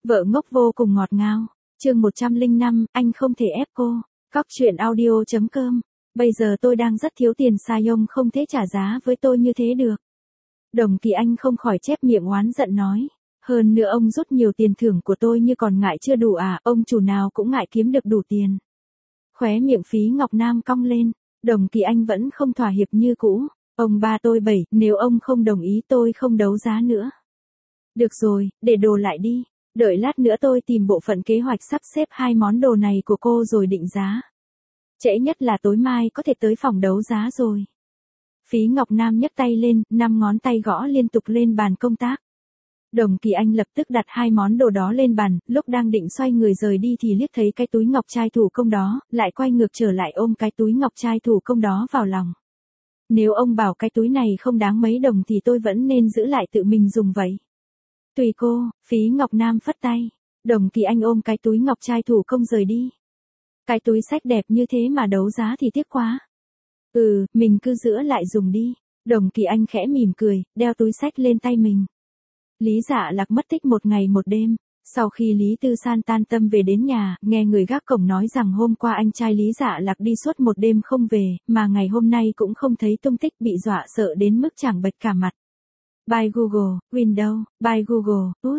Vợ ngốc vô cùng ngọt ngào. Chương 105, anh không thể ép cô. Cóc truyện audio.com. Bây giờ tôi đang rất thiếu tiền, sai ông không thể trả giá với tôi như thế được. Đồng Kỳ Anh không khỏi chép miệng oán giận nói. Hơn nữa ông rút nhiều tiền thưởng của tôi như còn ngại chưa đủ à, ông chủ nào cũng ngại kiếm được đủ tiền. Khóe miệng Phí Ngọc Nam cong lên, Đồng Kỳ Anh vẫn không thỏa hiệp như cũ. Ông ba tôi 7, nếu ông không đồng ý tôi không đấu giá nữa. Được rồi, để đồ lại đi. Đợi lát nữa tôi tìm bộ phận kế hoạch sắp xếp hai món đồ này của cô rồi định giá. Trễ nhất là tối mai có thể tới phòng đấu giá rồi. Phí Ngọc Nam nhấc tay lên, 5 ngón tay gõ liên tục lên bàn công tác. Đồng Kỳ Anh lập tức đặt hai món đồ đó lên bàn, lúc đang định xoay người rời đi thì liếc thấy cái túi ngọc trai thủ công đó, lại quay ngược trở lại ôm cái túi ngọc trai thủ công đó vào lòng. Nếu ông bảo cái túi này không đáng mấy đồng thì tôi vẫn nên giữ lại tự mình dùng vậy. Tùy cô, Phí Ngọc Nam phất tay. Đồng Kỳ Anh ôm cái túi ngọc trai thủ công rời đi. Cái túi xách đẹp như thế mà đấu giá thì tiếc quá. Mình cứ giữ lại dùng đi. Đồng Kỳ Anh khẽ mỉm cười, đeo túi xách lên tay mình. Lý Dạ Lạc mất tích một ngày một đêm. Sau khi Lý Tư San tan tâm về đến nhà, nghe người gác cổng nói rằng hôm qua anh trai Lý Dạ Lạc đi suốt một đêm không về, mà ngày hôm nay cũng không thấy tung tích, bị dọa sợ đến mức trắng bệch cả mặt. By Google, Windows, by Google, US,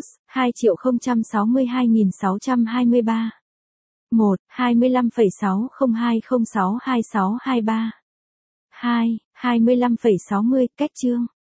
2.062.623. 1. 25,602062623. 2. 25,60, cách chương.